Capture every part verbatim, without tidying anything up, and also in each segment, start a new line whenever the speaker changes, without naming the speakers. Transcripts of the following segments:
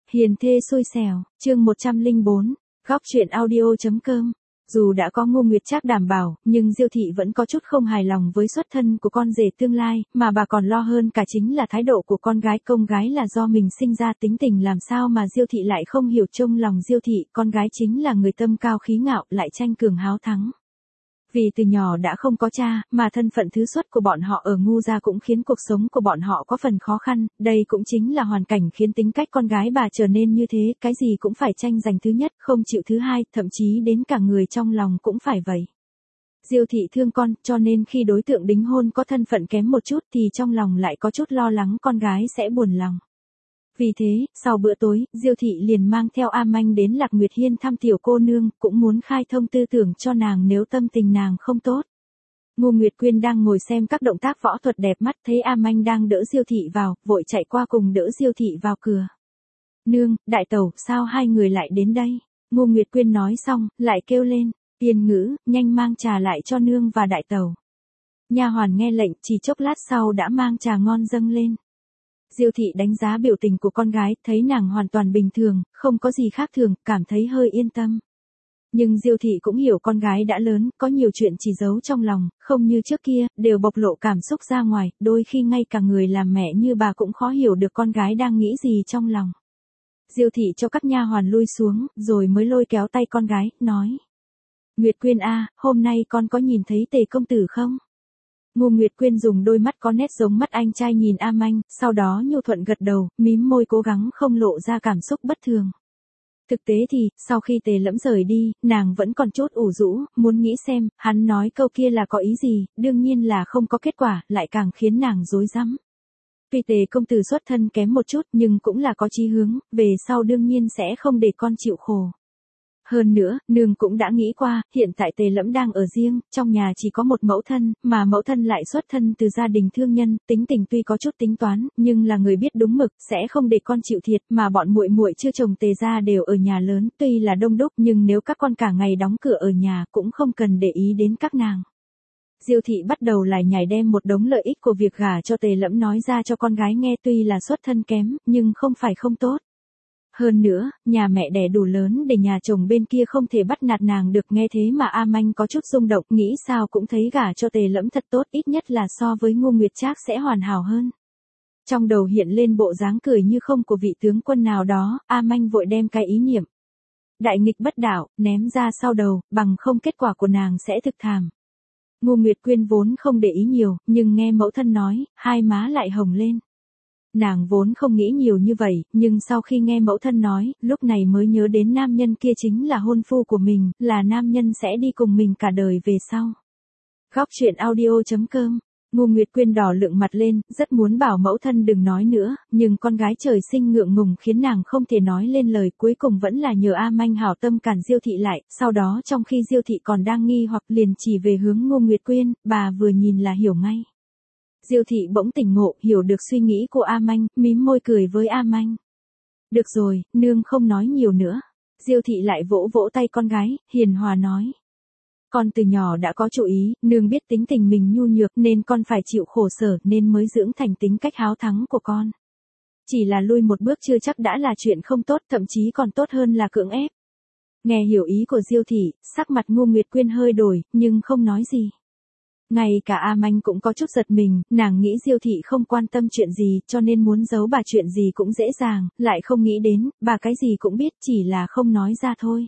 Hiền thê xui xẻo, chương một trăm lẻ bốn, góc truyện audio.com. Dù đã có Ngô Nguyệt Trác đảm bảo, nhưng Diêu thị vẫn có chút không hài lòng với xuất thân của con rể tương lai, mà bà còn lo hơn cả chính là thái độ của con gái. Công gái là do mình sinh ra, tính tình làm sao mà Diêu thị lại không hiểu. Trong lòng Diêu thị, con gái chính là người tâm cao khí ngạo, lại tranh cường háo thắng. Vì từ nhỏ đã không có cha, mà thân phận thứ xuất của bọn họ ở Ngô gia cũng khiến cuộc sống của bọn họ có phần khó khăn, đây cũng chính là hoàn cảnh khiến tính cách con gái bà trở nên như thế, cái gì cũng phải tranh giành thứ nhất, không chịu thứ hai, thậm chí đến cả người trong lòng cũng phải vậy. Diêu thị thương con, cho nên khi đối tượng đính hôn có thân phận kém một chút thì trong lòng lại có chút lo lắng con gái sẽ buồn lòng. Vì thế, sau bữa tối, Diêu thị liền mang theo A Manh đến Lạc Nguyệt Hiên thăm tiểu cô nương, cũng muốn khai thông tư tưởng cho nàng nếu tâm tình nàng không tốt. Ngô Nguyệt Quyên đang ngồi xem các động tác võ thuật đẹp mắt, thấy A Manh đang đỡ Diêu thị vào, vội chạy qua cùng đỡ Diêu thị vào cửa. Nương, đại tẩu, sao hai người lại đến đây? Ngô Nguyệt Quyên nói xong, lại kêu lên, Tiên Ngữ, nhanh mang trà lại cho nương và đại tẩu. Nha hoàn nghe lệnh, chỉ chốc lát sau đã mang trà ngon dâng lên. Diêu thị đánh giá biểu tình của con gái, thấy nàng hoàn toàn bình thường, không có gì khác thường, cảm thấy hơi yên tâm. Nhưng Diêu thị cũng hiểu con gái đã lớn, có nhiều chuyện chỉ giấu trong lòng, không như trước kia, đều bộc lộ cảm xúc ra ngoài, đôi khi ngay cả người làm mẹ như bà cũng khó hiểu được con gái đang nghĩ gì trong lòng. Diêu thị cho các nha hoàn lui xuống, rồi mới lôi kéo tay con gái, nói. Nguyệt Quyên a, hôm nay con có nhìn thấy Tề công tử không? Ngô Nguyệt Quyên dùng đôi mắt có nét giống mắt anh trai nhìn A Manh, sau đó nhu thuận gật đầu, mím môi cố gắng không lộ ra cảm xúc bất thường. Thực tế thì, sau khi Tề Lẫm rời đi, nàng vẫn còn chút ủ rũ, muốn nghĩ xem, hắn nói câu kia là có ý gì, đương nhiên là không có kết quả, lại càng khiến nàng rối rắm. Tuy Tề công tử xuất thân kém một chút nhưng cũng là có chí hướng, về sau đương nhiên sẽ không để con chịu khổ. Hơn nữa, nương cũng đã nghĩ qua, hiện tại Tề Lẫm đang ở riêng, trong nhà chỉ có một mẫu thân, mà mẫu thân lại xuất thân từ gia đình thương nhân, tính tình tuy có chút tính toán, nhưng là người biết đúng mực, sẽ không để con chịu thiệt, mà bọn muội muội chưa chồng Tề gia đều ở nhà lớn, tuy là đông đúc, nhưng nếu các con cả ngày đóng cửa ở nhà, cũng không cần để ý đến các nàng. Diêu thị bắt đầu lải nhải đem một đống lợi ích của việc gả cho Tề Lẫm nói ra cho con gái nghe, tuy là xuất thân kém, nhưng không phải không tốt. Hơn nữa, nhà mẹ đẻ đủ lớn để nhà chồng bên kia không thể bắt nạt nàng được, nghe thế mà A Manh có chút rung động, nghĩ sao cũng thấy gả cho Tề Lẫm thật tốt, ít nhất là so với Ngô Nguyệt Trác sẽ hoàn hảo hơn. Trong đầu hiện lên bộ dáng cười như không của vị tướng quân nào đó, A Manh vội đem cái ý niệm đại nghịch bất đạo ném ra sau đầu, bằng không kết quả của nàng sẽ thực thảm. Ngô Nguyệt Quyên vốn không để ý nhiều, nhưng nghe mẫu thân nói, hai má lại hồng lên. Nàng vốn không nghĩ nhiều như vậy, nhưng sau khi nghe mẫu thân nói, lúc này mới nhớ đến nam nhân kia chính là hôn phu của mình, là nam nhân sẽ đi cùng mình cả đời về sau. Góc truyện audio.com. Ngô Nguyệt Quyên đỏ lượng mặt lên, rất muốn bảo mẫu thân đừng nói nữa, nhưng con gái trời sinh ngượng ngùng khiến nàng không thể nói lên lời, cuối cùng vẫn là nhờ A Manh hảo tâm cản Diêu thị lại, sau đó trong khi Diêu thị còn đang nghi hoặc liền chỉ về hướng Ngô Nguyệt Quyên, bà vừa nhìn là hiểu ngay. Diêu thị bỗng tỉnh ngộ, hiểu được suy nghĩ của A Manh, mím môi cười với A Manh. Được rồi, nương không nói nhiều nữa. Diêu thị lại vỗ vỗ tay con gái, hiền hòa nói. Con từ nhỏ đã có chủ ý, nương biết tính tình mình nhu nhược nên con phải chịu khổ sở nên mới dưỡng thành tính cách háo thắng của con. Chỉ là lui một bước chưa chắc đã là chuyện không tốt, thậm chí còn tốt hơn là cưỡng ép. Nghe hiểu ý của Diêu thị, sắc mặt Ngô Nguyệt Quyên hơi đổi, nhưng không nói gì. Ngay cả A Manh cũng có chút giật mình, nàng nghĩ Diêu thị không quan tâm chuyện gì, cho nên muốn giấu bà chuyện gì cũng dễ dàng, lại không nghĩ đến, bà cái gì cũng biết, chỉ là không nói ra thôi.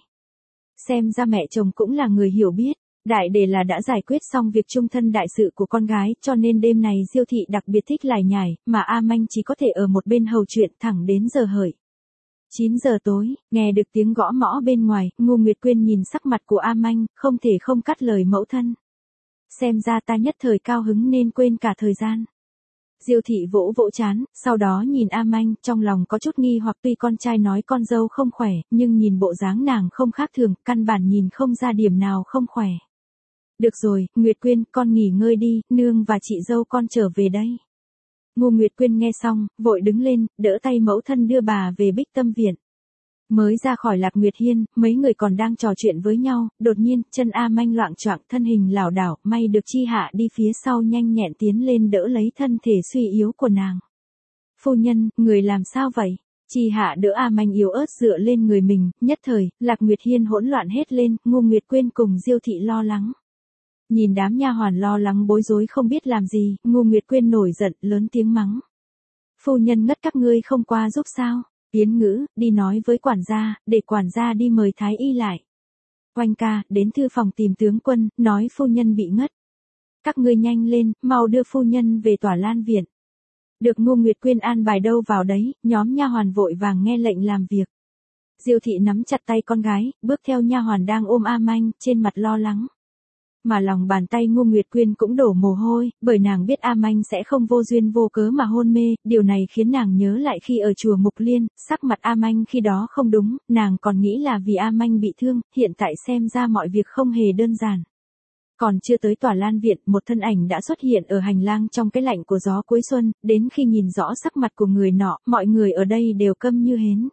Xem ra mẹ chồng cũng là người hiểu biết, đại để là đã giải quyết xong việc chung thân đại sự của con gái, cho nên đêm này Diêu thị đặc biệt thích lải nhải, mà A Manh chỉ có thể ở một bên hầu chuyện thẳng đến giờ hợi. chín giờ tối, nghe được tiếng gõ mõ bên ngoài, Ngô Nguyệt Quyên nhìn sắc mặt của A Manh, không thể không cắt lời mẫu thân. Xem ra ta nhất thời cao hứng nên quên cả thời gian. Diêu thị vỗ vỗ chán, sau đó nhìn A Manh, trong lòng có chút nghi hoặc, tuy con trai nói con dâu không khỏe, nhưng nhìn bộ dáng nàng không khác thường, căn bản nhìn không ra điểm nào không khỏe. Được rồi, Nguyệt Quyên, con nghỉ ngơi đi, nương và chị dâu con trở về đây. Ngô Nguyệt Quyên nghe xong, vội đứng lên, đỡ tay mẫu thân đưa bà về Bích Tâm Viện. Mới ra khỏi Lạc Nguyệt Hiên, mấy người còn đang trò chuyện với nhau, đột nhiên, chân A Manh loạng choạng, thân hình lảo đảo, may được Chi Hạ đi phía sau nhanh nhẹn tiến lên đỡ lấy thân thể suy yếu của nàng. Phu nhân, người làm sao vậy? Chi Hạ đỡ A Manh yếu ớt dựa lên người mình, nhất thời, Lạc Nguyệt Hiên hỗn loạn hết lên, Ngô Nguyệt Quyên cùng Diêu thị lo lắng. Nhìn đám nha hoàn lo lắng bối rối không biết làm gì, Ngô Nguyệt Quyên nổi giận, lớn tiếng mắng. Phu nhân ngất các ngươi không qua giúp sao? Yến Ngữ, đi nói với quản gia, để quản gia đi mời thái y lại. Oanh ca, đến thư phòng tìm tướng quân, nói phu nhân bị ngất. Các ngươi nhanh lên, mau đưa phu nhân về tòa Lan viện. Được Ngô Nguyệt Quyên an bài đâu vào đấy, nhóm nha hoàn vội vàng nghe lệnh làm việc. Diêu thị nắm chặt tay con gái, bước theo nha hoàn đang ôm A Manh, trên mặt lo lắng. Mà lòng bàn tay Ngô Nguyệt Quyên cũng đổ mồ hôi, bởi nàng biết A Manh sẽ không vô duyên vô cớ mà hôn mê, điều này khiến nàng nhớ lại khi ở chùa Mục Liên, sắc mặt A Manh khi đó không đúng, nàng còn nghĩ là vì A Manh bị thương, hiện tại xem ra mọi việc không hề đơn giản. Còn chưa tới tòa Lan viện, một thân ảnh đã xuất hiện ở hành lang trong cái lạnh của gió cuối xuân, đến khi nhìn rõ sắc mặt của người nọ, mọi người ở đây đều câm như hến.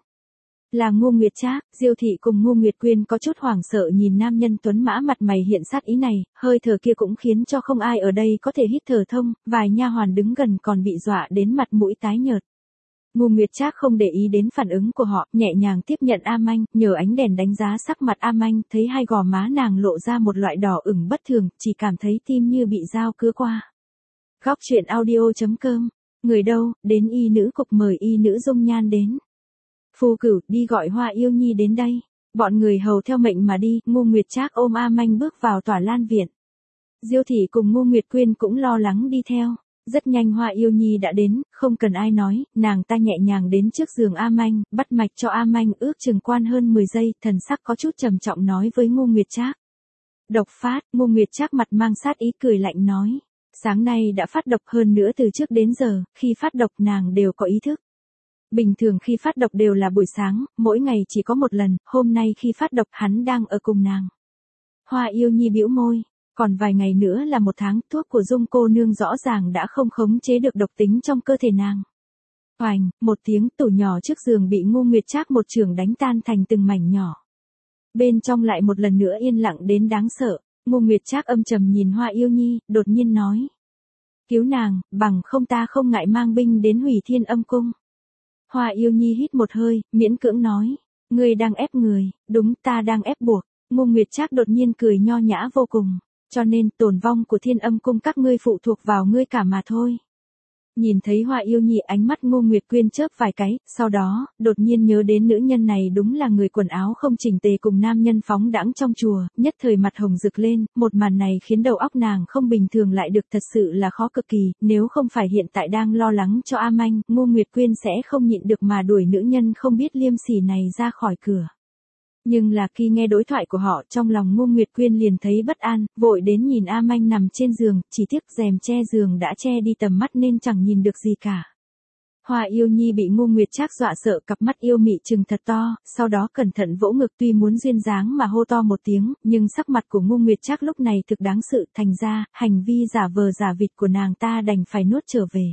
Là Ngô Nguyệt Trác. Diêu thị cùng Ngô Nguyệt Quyên có chút hoảng sợ nhìn nam nhân tuấn mã mặt mày hiện sát ý này, hơi thở kia cũng khiến cho không ai ở đây có thể hít thở thông, vài nha hoàn đứng gần còn bị dọa đến mặt mũi tái nhợt. Ngô Nguyệt Trác không để ý đến phản ứng của họ, nhẹ nhàng tiếp nhận A Manh, nhờ ánh đèn đánh giá sắc mặt A Manh, thấy hai gò má nàng lộ ra một loại đỏ ửng bất thường, chỉ cảm thấy tim như bị dao cứa qua. Góc truyện audio chấm com. Người đâu, đến y nữ cục mời y nữ Dung Nhan đến. Phu Cửu, đi gọi Hoa Yêu Nhi đến đây. Bọn người hầu theo mệnh mà đi, Ngô Nguyệt Trác ôm A Manh bước vào tòa Lan viện. Diêu thị cùng Ngô Nguyệt Quyên cũng lo lắng đi theo. Rất nhanh Hoa Yêu Nhi đã đến, không cần ai nói, nàng ta nhẹ nhàng đến trước giường A Manh, bắt mạch cho A Manh ước chừng quan hơn mười giây, thần sắc có chút trầm trọng nói với Ngô Nguyệt Trác. Độc phát, Ngô Nguyệt Trác mặt mang sát ý cười lạnh nói. Sáng nay đã phát độc, hơn nữa từ trước đến giờ, khi phát độc nàng đều có ý thức. Bình thường khi phát độc đều là buổi sáng, mỗi ngày chỉ có một lần, hôm nay khi phát độc hắn đang ở cùng nàng. Hoa Yêu Nhi bĩu môi, còn vài ngày nữa là một tháng, thuốc của Dung cô nương rõ ràng đã không khống chế được độc tính trong cơ thể nàng. Oành, một tiếng, tủ nhỏ trước giường bị Ngô Nguyệt Trác một chưởng đánh tan thành từng mảnh nhỏ. Bên trong lại một lần nữa yên lặng đến đáng sợ, Ngô Nguyệt Trác âm trầm nhìn Hoa Yêu Nhi, đột nhiên nói. Cứu nàng, bằng không ta không ngại mang binh đến Hủy Thiên Âm Cung. Hoa Yêu Nhi hít một hơi, miễn cưỡng nói, ngươi đang ép người, đúng ta đang ép buộc. Ngô Nguyệt Trác đột nhiên cười nho nhã vô cùng, cho nên tổn vong của Thiên Âm Cung các ngươi phụ thuộc vào ngươi cả mà thôi. Nhìn thấy Hoa Yêu Nhi ánh mắt Ngô Nguyệt Quyên chớp vài cái, sau đó, đột nhiên nhớ đến nữ nhân này đúng là người quần áo không chỉnh tề cùng nam nhân phóng đãng trong chùa, nhất thời mặt hồng rực lên, một màn này khiến đầu óc nàng không bình thường lại được, thật sự là khó cực kỳ, nếu không phải hiện tại đang lo lắng cho A Manh, Ngô Nguyệt Quyên sẽ không nhịn được mà đuổi nữ nhân không biết liêm sỉ này ra khỏi cửa. Nhưng là khi nghe đối thoại của họ, trong lòng Ngô Nguyệt Quyên liền thấy bất an, vội đến nhìn A Manh nằm trên giường, chỉ tiếc rèm che giường đã che đi tầm mắt nên chẳng nhìn được gì cả. Hoa Yêu Nhi bị Ngô Nguyệt Trác dọa sợ, cặp mắt yêu mị trừng thật to, sau đó cẩn thận vỗ ngực, tuy muốn duyên dáng mà hô to một tiếng, nhưng sắc mặt của Ngô Nguyệt Trác lúc này thực đáng sợ, thành ra, hành vi giả vờ giả vịt của nàng ta đành phải nuốt trở về.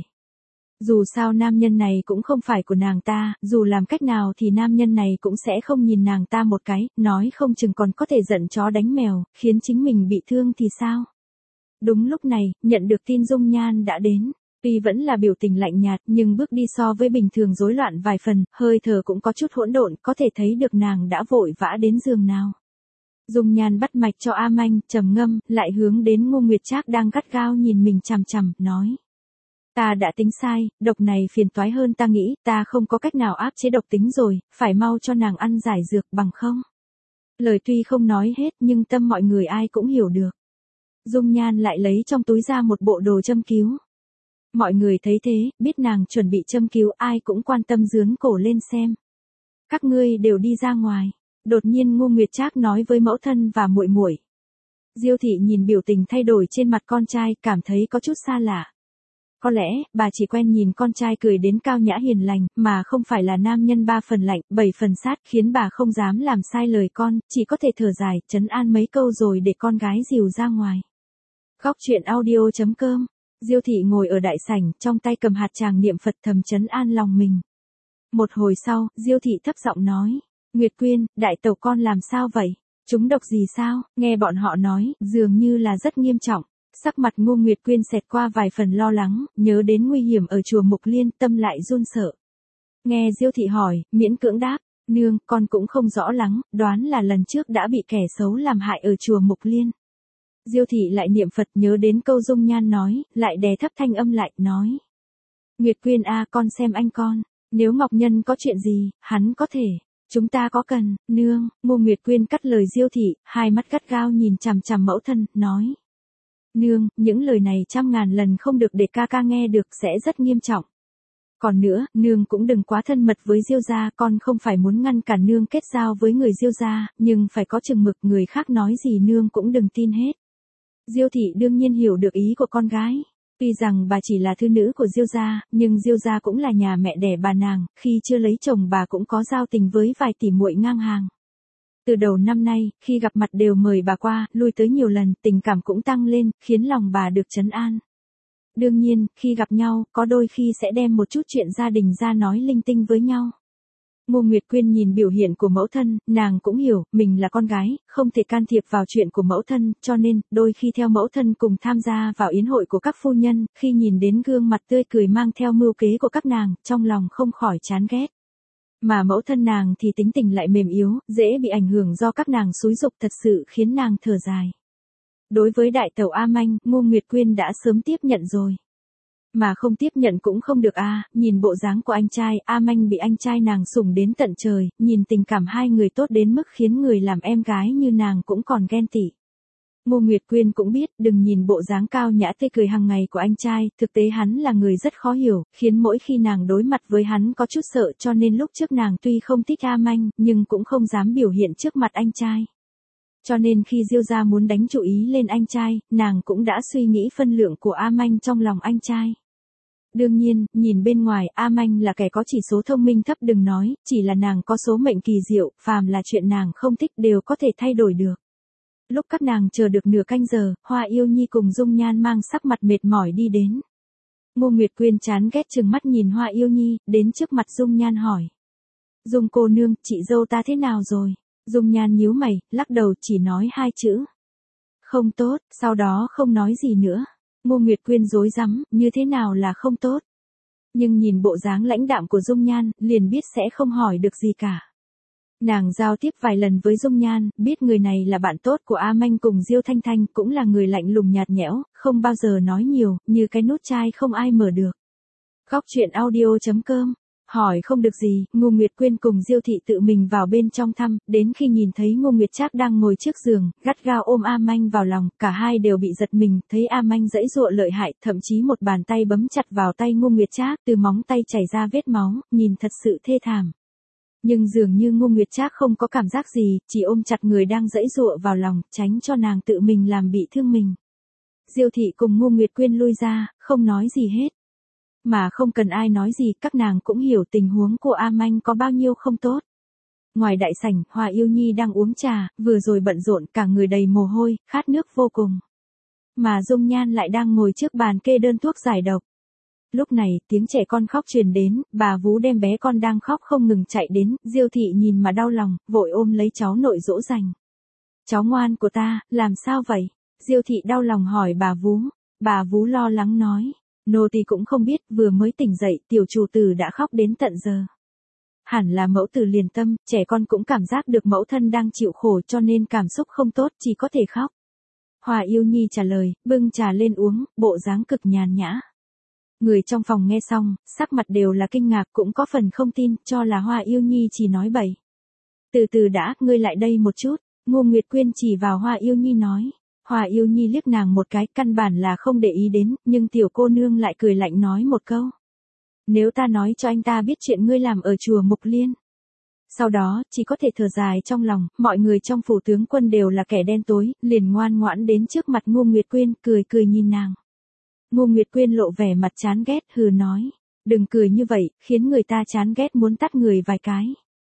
Dù sao nam nhân này cũng không phải của nàng ta, dù làm cách nào thì nam nhân này cũng sẽ không nhìn nàng ta một cái, nói không chừng còn có thể giận chó đánh mèo, khiến chính mình bị thương thì sao. Đúng lúc này, nhận được tin Dung Nhan đã đến. Tuy vẫn là biểu tình lạnh nhạt, nhưng bước đi so với bình thường rối loạn vài phần, hơi thở cũng có chút hỗn độn, có thể thấy được nàng đã vội vã đến giường nào. Dung Nhan bắt mạch cho A Manh, trầm ngâm, lại hướng đến Ngô Nguyệt Trác đang gắt gao nhìn mình chằm chằm, nói. Ta đã tính sai, độc này phiền toái hơn ta nghĩ, ta không có cách nào áp chế độc tính rồi, phải mau cho nàng ăn giải dược bằng không. Lời tuy không nói hết nhưng tâm mọi người ai cũng hiểu được. Dung Nhan lại lấy trong túi ra một bộ đồ châm cứu. Mọi người thấy thế, biết nàng chuẩn bị châm cứu, ai cũng quan tâm dướn cổ lên xem. Các ngươi đều đi ra ngoài. Đột nhiên Ngô Nguyệt Trác nói với mẫu thân và muội muội. Diêu thị nhìn biểu tình thay đổi trên mặt con trai, cảm thấy có chút xa lạ. Có lẽ, bà chỉ quen nhìn con trai cười đến cao nhã hiền lành, mà không phải là nam nhân ba phần lạnh, bảy phần sát, khiến bà không dám làm sai lời con, chỉ có thể thở dài, trấn an mấy câu rồi để con gái dìu ra ngoài. Góc truyện audio chấm com. Diêu thị ngồi ở đại sảnh, trong tay cầm hạt tràng niệm Phật thầm trấn an lòng mình. Một hồi sau, Diêu thị thấp giọng nói, Nguyệt Quyên, đại tẩu con làm sao vậy? Chúng độc gì sao? Nghe bọn họ nói, dường như là rất nghiêm trọng. Sắc mặt Ngô Nguyệt Quyên xẹt qua vài phần lo lắng, nhớ đến nguy hiểm ở chùa Mục Liên, tâm lại run sợ. Nghe Diêu thị hỏi, miễn cưỡng đáp, nương, con cũng không rõ lắm, đoán là lần trước đã bị kẻ xấu làm hại ở chùa Mục Liên. Diêu thị lại niệm Phật nhớ đến câu Dung Nhan nói, lại đè thấp thanh âm lại, nói. Nguyệt Quyên a, con xem anh con, nếu Ngọc Nhân có chuyện gì, hắn có thể, chúng ta có cần, nương, Ngô Nguyệt Quyên cắt lời Diêu thị, hai mắt gắt gao nhìn chằm chằm mẫu thân, nói. Nương, những lời này trăm ngàn lần không được để ca ca nghe được sẽ rất nghiêm trọng. Còn nữa, nương cũng đừng quá thân mật với Diêu gia, con không phải muốn ngăn cản nương kết giao với người Diêu gia, nhưng phải có chừng mực, người khác nói gì nương cũng đừng tin hết. Diêu thị đương nhiên hiểu được ý của con gái. Tuy rằng bà chỉ là thư nữ của Diêu gia, nhưng Diêu gia cũng là nhà mẹ đẻ bà nàng, khi chưa lấy chồng bà cũng có giao tình với vài tỷ muội ngang hàng. Từ đầu năm nay, khi gặp mặt đều mời bà qua, lui tới nhiều lần, tình cảm cũng tăng lên, khiến lòng bà được trấn an. Đương nhiên, khi gặp nhau, có đôi khi sẽ đem một chút chuyện gia đình ra nói linh tinh với nhau. Ngô Nguyệt Quyên nhìn biểu hiện của mẫu thân, nàng cũng hiểu, mình là con gái, không thể can thiệp vào chuyện của mẫu thân, cho nên, đôi khi theo mẫu thân cùng tham gia vào yến hội của các phu nhân, khi nhìn đến gương mặt tươi cười mang theo mưu kế của các nàng, trong lòng không khỏi chán ghét. Mà mẫu thân nàng thì tính tình lại mềm yếu, dễ bị ảnh hưởng do các nàng xúi giục, thật sự khiến nàng thở dài. Đối với đại tẩu A Manh, Ngô Nguyệt Quyên đã sớm tiếp nhận rồi. Mà không tiếp nhận cũng không được a, à, nhìn bộ dáng của anh trai, A Manh bị anh trai nàng sủng đến tận trời, nhìn tình cảm hai người tốt đến mức khiến người làm em gái như nàng cũng còn ghen tị. Ngô Nguyệt Quyên cũng biết, đừng nhìn bộ dáng cao nhã tươi cười hàng ngày của anh trai, thực tế hắn là người rất khó hiểu, khiến mỗi khi nàng đối mặt với hắn có chút sợ, cho nên lúc trước nàng tuy không thích A Manh, nhưng cũng không dám biểu hiện trước mặt anh trai. Cho nên khi Diêu gia muốn đánh chủ ý lên anh trai, nàng cũng đã suy nghĩ phân lượng của A Manh trong lòng anh trai. Đương nhiên, nhìn bên ngoài, A Manh là kẻ có chỉ số thông minh thấp đừng nói, chỉ là nàng có số mệnh kỳ diệu, phàm là chuyện nàng không thích đều có thể thay đổi được. Lúc các nàng chờ được nửa canh giờ, Hoa Yêu Nhi cùng Dung Nhan mang sắc mặt mệt mỏi đi đến. Ngô Nguyệt Quyên chán ghét trừng mắt nhìn Hoa Yêu Nhi, đến trước mặt Dung Nhan hỏi. Dung cô nương, chị dâu ta thế nào rồi? Dung Nhan nhíu mày, lắc đầu chỉ nói hai chữ. Không tốt, sau đó không nói gì nữa. Ngô Nguyệt Quyên rối rắm, như thế nào là không tốt? Nhưng nhìn bộ dáng lãnh đạm của Dung Nhan, liền biết sẽ không hỏi được gì cả. Nàng giao tiếp vài lần với Dung Nhan, biết người này là bạn tốt của A Manh cùng Diêu Thanh Thanh, cũng là người lạnh lùng nhạt nhẽo, không bao giờ nói nhiều, như cái nút chai không ai mở được. Góc truyện audio chấm com. Hỏi không được gì, Ngô Nguyệt Quyên cùng Diêu thị tự mình vào bên trong thăm, đến khi nhìn thấy Ngô Nguyệt Trác đang ngồi trước giường, gắt gao ôm A Manh vào lòng, cả hai đều bị giật mình, thấy A Manh giãy giụa lợi hại, thậm chí một bàn tay bấm chặt vào tay Ngô Nguyệt Trác, từ móng tay chảy ra vết máu, nhìn thật sự thê thảm. Nhưng dường như Ngô Nguyệt Trác không có cảm giác gì, chỉ ôm chặt người đang giãy giụa vào lòng, tránh cho nàng tự mình làm bị thương mình. Diêu thị cùng Ngô Nguyệt Quyên lui ra, không nói gì hết. Mà không cần ai nói gì, các nàng cũng hiểu tình huống của A Manh có bao nhiêu không tốt. Ngoài đại sảnh, Hoa Yêu Nhi đang uống trà, vừa rồi bận rộn, cả người đầy mồ hôi, khát nước vô cùng. Mà Dung Nhan lại đang ngồi trước bàn kê đơn thuốc giải độc. Lúc này, tiếng trẻ con khóc truyền đến, bà vú đem bé con đang khóc không ngừng chạy đến, Diêu thị nhìn mà đau lòng, vội ôm lấy cháu nội dỗ dành. Cháu ngoan của ta, làm sao vậy? Diêu thị đau lòng hỏi bà vú. Bà vú lo lắng nói. Nô tỳ cũng không biết, vừa mới tỉnh dậy, tiểu chủ tử đã khóc đến tận giờ. Hẳn là mẫu tử liền tâm, trẻ con cũng cảm giác được mẫu thân đang chịu khổ cho nên cảm xúc không tốt, chỉ có thể khóc. Hoa Yêu Nhi trả lời, bưng trà lên uống, bộ dáng cực nhàn nhã. Người trong phòng nghe xong, sắc mặt đều là kinh ngạc, cũng có phần không tin, cho là Hoa Yêu Nhi chỉ nói bậy. Từ từ đã, ngươi lại đây một chút, Ngô Nguyệt Quyên chỉ vào Hoa Yêu Nhi nói. Hoa Yêu Nhi liếc nàng một cái, căn bản là không để ý đến, nhưng tiểu cô nương lại cười lạnh nói một câu. Nếu ta nói cho anh ta biết chuyện ngươi làm ở chùa Mục Liên. Sau đó, chỉ có thể thở dài trong lòng, mọi người trong phủ tướng quân đều là kẻ đen tối, liền ngoan ngoãn đến trước mặt Ngô Nguyệt Quyên, cười cười nhìn nàng. Ngô Nguyệt Quyên lộ vẻ mặt chán ghét, hừ nói. Đừng cười như vậy, khiến người ta chán ghét muốn tát người vài cái.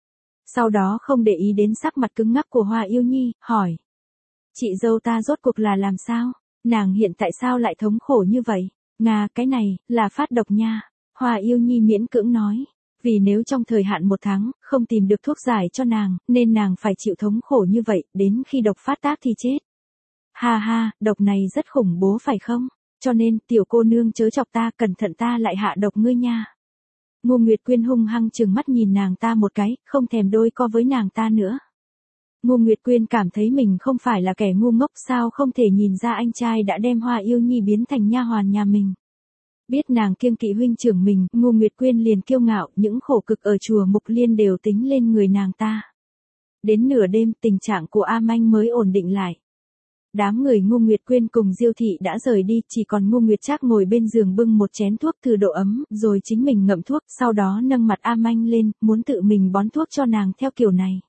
Sau đó không để ý đến sắc mặt cứng ngắc của Hoa Yêu Nhi, hỏi. Chị dâu ta rốt cuộc là làm sao? Nàng hiện tại sao lại thống khổ như vậy? Nga, cái này, là phát độc nha. Hoa Yêu Nhi miễn cưỡng nói. Vì nếu trong thời hạn một tháng, không tìm được thuốc giải cho nàng, nên nàng phải chịu thống khổ như vậy, đến khi độc phát tác thì chết. Ha ha, độc này rất khủng bố phải không? Cho nên, tiểu cô nương chớ chọc ta, cẩn thận ta lại hạ độc ngươi nha. Ngô Nguyệt Quyên hung hăng trừng mắt nhìn nàng ta một cái, không thèm đôi co với nàng ta nữa. Ngô Nguyệt Quyên cảm thấy mình không phải là kẻ ngu ngốc, sao không thể nhìn ra anh trai đã đem Hoa Yêu Nhi biến thành nha hoàn nhà mình. Biết nàng kiêng kỵ huynh trưởng mình, Ngô Nguyệt Quyên liền kiêu ngạo, những khổ cực ở chùa Mục Liên đều tính lên người nàng ta. Đến nửa đêm, tình trạng của A Manh mới ổn định lại. Đám người Ngô Nguyệt Quyên cùng Diêu thị đã rời đi, chỉ còn Ngô Nguyệt Trác ngồi bên giường bưng một chén thuốc thử độ ấm, rồi chính mình ngậm thuốc, sau đó nâng mặt A Manh lên, muốn tự mình bón thuốc cho nàng theo kiểu này.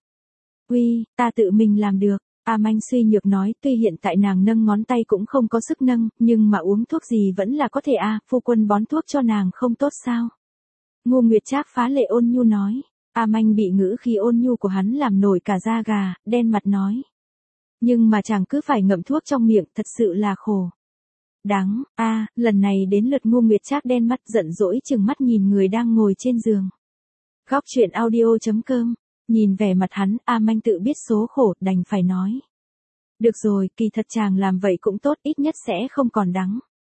Uy, ta tự mình làm được. A Manh suy nhược nói, tuy hiện tại nàng nâng ngón tay cũng không có sức nâng, nhưng mà uống thuốc gì vẫn là có thể a, à, phu quân bón thuốc cho nàng không tốt sao? Ngô Nguyệt Trác phá lệ ôn nhu nói. A Manh bị ngữ khí ôn nhu của hắn làm nổi cả da gà, đen mặt nói. Nhưng mà chàng cứ phải ngậm thuốc trong miệng, thật sự là khổ. Đáng, a, à, lần này đến lượt Ngô Nguyệt Trác đen mắt giận dỗi chừng mắt nhìn người đang ngồi trên giường. Góc truyện audio chấm com. Nhìn vẻ mặt hắn, A Manh tự biết số khổ, đành phải nói. Được rồi, kỳ thật chàng làm vậy cũng tốt, ít nhất sẽ không còn đắng.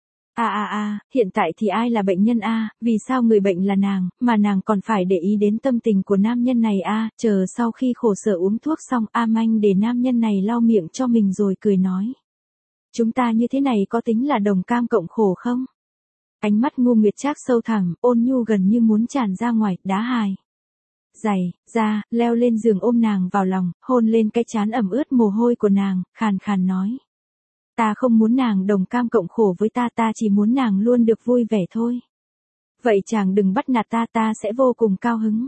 A a a, hiện tại thì ai là bệnh nhân a, vì sao người bệnh là nàng, mà nàng còn phải để ý đến tâm tình của nam nhân này a, chờ sau khi khổ sở uống thuốc xong, A Manh để nam nhân này lau miệng cho mình rồi cười nói. Chúng ta như thế này có tính là đồng cam cộng khổ không? Ánh mắt Ngô Nguyệt Trác sâu thẳm, ôn nhu gần như muốn tràn ra ngoài, đá hài. Giày, ra, leo lên giường ôm nàng vào lòng, hôn lên cái trán ẩm ướt mồ hôi của nàng, khàn khàn nói. Ta không muốn nàng đồng cam cộng khổ với ta, ta chỉ muốn nàng luôn được vui vẻ thôi. Vậy chàng đừng bắt nạt ta, ta sẽ vô cùng cao hứng.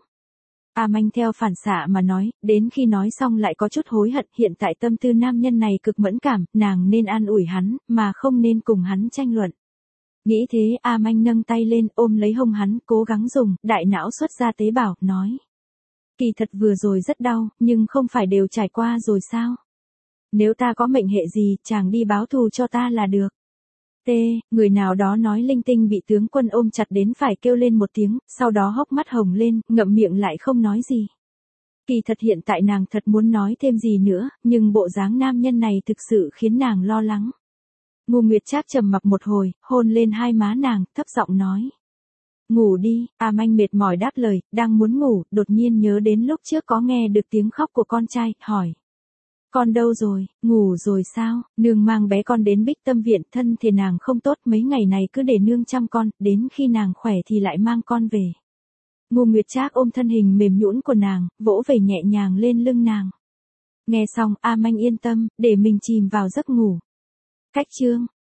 A Manh theo phản xạ mà nói, đến khi nói xong lại có chút hối hận, hiện tại tâm tư nam nhân này cực mẫn cảm, nàng nên an ủi hắn, mà không nên cùng hắn tranh luận. Nghĩ thế, A Manh nâng tay lên, ôm lấy hông hắn, cố gắng dùng, đại não xuất ra tế bào, nói. Kỳ thật vừa rồi rất đau, nhưng không phải đều trải qua rồi sao? Nếu ta có mệnh hệ gì, chàng đi báo thù cho ta là được. T, người nào đó nói linh tinh bị tướng quân ôm chặt đến phải kêu lên một tiếng, sau đó hốc mắt hồng lên, ngậm miệng lại không nói gì. Kỳ thật hiện tại nàng thật muốn nói thêm gì nữa, nhưng bộ dáng nam nhân này thực sự khiến nàng lo lắng. Ngô Nguyệt Trác trầm mặc một hồi, hôn lên hai má nàng, thấp giọng nói. Ngủ đi, A Manh mệt mỏi đáp lời, đang muốn ngủ, đột nhiên nhớ đến lúc trước có nghe được tiếng khóc của con trai, hỏi. Con đâu rồi, ngủ rồi sao, nương mang bé con đến Bích Tâm Viện, thân thể nàng không tốt, mấy ngày này cứ để nương chăm con, đến khi nàng khỏe thì lại mang con về. Ngô Nguyệt Trác ôm thân hình mềm nhũn của nàng, vỗ về nhẹ nhàng lên lưng nàng. Nghe xong, A Manh yên tâm, để mình chìm vào giấc ngủ. Cách chương.